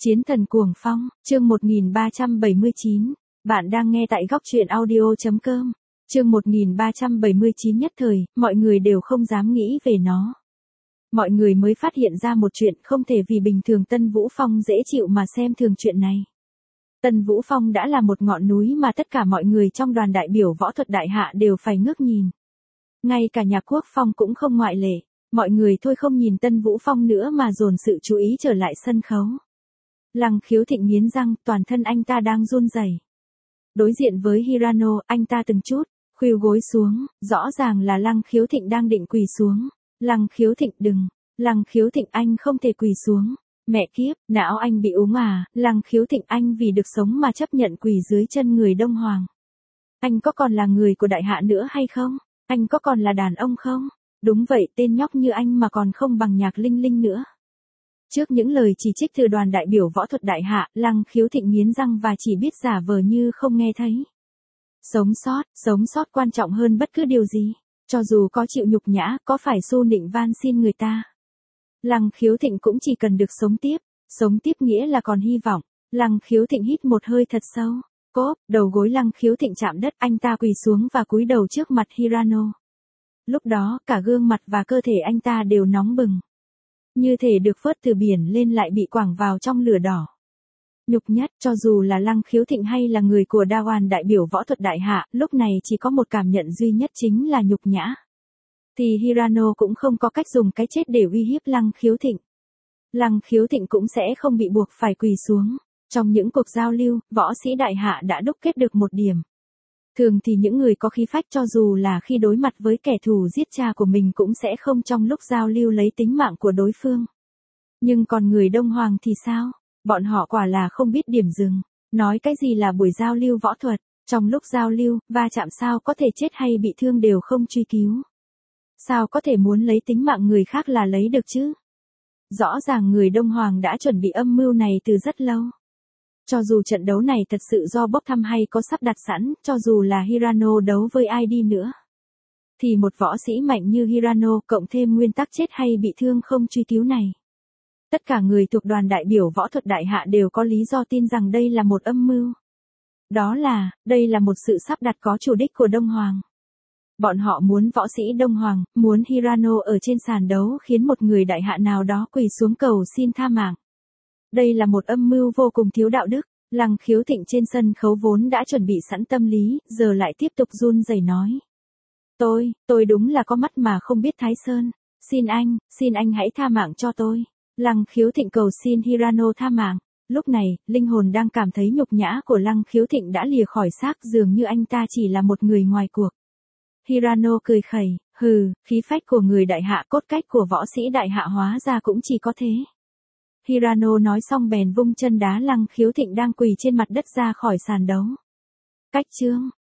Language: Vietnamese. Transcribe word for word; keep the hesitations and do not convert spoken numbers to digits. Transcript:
Chiến thần cuồng phong, chương một nghìn ba trăm bảy mươi chín. Bạn đang nghe tại góc truyện audio chấm com. Chương một nghìn ba trăm bảy mươi chín. Nhất thời, mọi người đều không dám nghĩ về nó. Mọi người mới phát hiện ra một chuyện, không thể vì bình thường Tân Vũ Phong dễ chịu mà xem thường chuyện này. Tân Vũ Phong đã là một ngọn núi mà tất cả mọi người trong đoàn đại biểu võ thuật đại hạ đều phải ngước nhìn. Ngay cả nhà Quốc Phong cũng không ngoại lệ. Mọi người thôi không nhìn Tân Vũ Phong nữa mà dồn sự chú ý trở lại sân khấu. Lăng Khiếu Thịnh nghiến răng, toàn thân anh ta đang run rẩy. Đối diện với Hirano, anh ta từng chút khuỵu gối xuống, rõ ràng là Lăng Khiếu Thịnh đang định quỳ xuống. Lăng Khiếu Thịnh đừng, Lăng Khiếu Thịnh anh không thể quỳ xuống. Mẹ kiếp, não anh bị úng à? Lăng Khiếu Thịnh anh vì được sống mà chấp nhận quỳ dưới chân người Đông Hoàng. Anh có còn là người của đại hạ nữa hay không? Anh có còn là đàn ông không? Đúng vậy, tên nhóc như anh mà còn không bằng Nhạc Linh Linh nữa. Trước những lời chỉ trích từ đoàn đại biểu võ thuật đại hạ, Lăng Khiếu Thịnh nghiến răng và chỉ biết giả vờ như không nghe thấy. Sống sót, sống sót quan trọng hơn bất cứ điều gì. Cho dù có chịu nhục nhã, có phải xu nịnh van xin người ta. Lăng Khiếu Thịnh cũng chỉ cần được sống tiếp. Sống tiếp nghĩa là còn hy vọng. Lăng Khiếu Thịnh hít một hơi thật sâu. Cốp, đầu gối Lăng Khiếu Thịnh chạm đất, anh ta quỳ xuống và cúi đầu trước mặt Hirano. Lúc đó, cả gương mặt và cơ thể anh ta đều nóng bừng. Như thể được vớt từ biển lên lại bị quẳng vào trong lửa đỏ. Nhục nhất, cho dù là Lăng Khiếu Thịnh hay là người của Đa Oan đại biểu võ thuật đại hạ, lúc này chỉ có một cảm nhận duy nhất chính là nhục nhã. Thì Hirano cũng không có cách dùng cái chết để uy hiếp Lăng Khiếu Thịnh. Lăng Khiếu Thịnh cũng sẽ không bị buộc phải quỳ xuống. Trong những cuộc giao lưu, võ sĩ đại hạ đã đúc kết được một điểm. Thường thì những người có khí phách cho dù là khi đối mặt với kẻ thù giết cha của mình cũng sẽ không trong lúc giao lưu lấy tính mạng của đối phương. Nhưng còn người Đông Hoàng thì sao? Bọn họ quả là không biết điểm dừng. Nói cái gì là buổi giao lưu võ thuật, trong lúc giao lưu, va chạm sao có thể chết hay bị thương đều không truy cứu. Sao có thể muốn lấy tính mạng người khác là lấy được chứ? Rõ ràng người Đông Hoàng đã chuẩn bị âm mưu này từ rất lâu. Cho dù trận đấu này thật sự do bốc thăm hay có sắp đặt sẵn, cho dù là Hirano đấu với ai đi nữa. Thì một võ sĩ mạnh như Hirano cộng thêm nguyên tắc chết hay bị thương không truy cứu này. Tất cả người thuộc đoàn đại biểu võ thuật đại hạ đều có lý do tin rằng đây là một âm mưu. Đó là, đây là một sự sắp đặt có chủ đích của Đông Hoàng. Bọn họ muốn võ sĩ Đông Hoàng, muốn Hirano ở trên sàn đấu khiến một người đại hạ nào đó quỳ xuống cầu xin tha mạng. Đây là một âm mưu vô cùng thiếu đạo đức. Lăng Khiếu Thịnh trên sân khấu vốn đã chuẩn bị sẵn tâm lý, giờ lại tiếp tục run rẩy nói. Tôi, tôi đúng là có mắt mà không biết Thái Sơn. Xin anh, xin anh hãy tha mạng cho tôi. Lăng Khiếu Thịnh cầu xin Hirano tha mạng. Lúc này, linh hồn đang cảm thấy nhục nhã của Lăng Khiếu Thịnh đã lìa khỏi xác, dường như anh ta chỉ là một người ngoài cuộc. Hirano cười khẩy, hừ, khí phách của người đại hạ, cốt cách của võ sĩ đại hạ hóa ra cũng chỉ có thế. Hirano nói xong bèn vung chân đá Lăng Khiếu Thịnh đang quỳ trên mặt đất ra khỏi sàn đấu. Cách chương,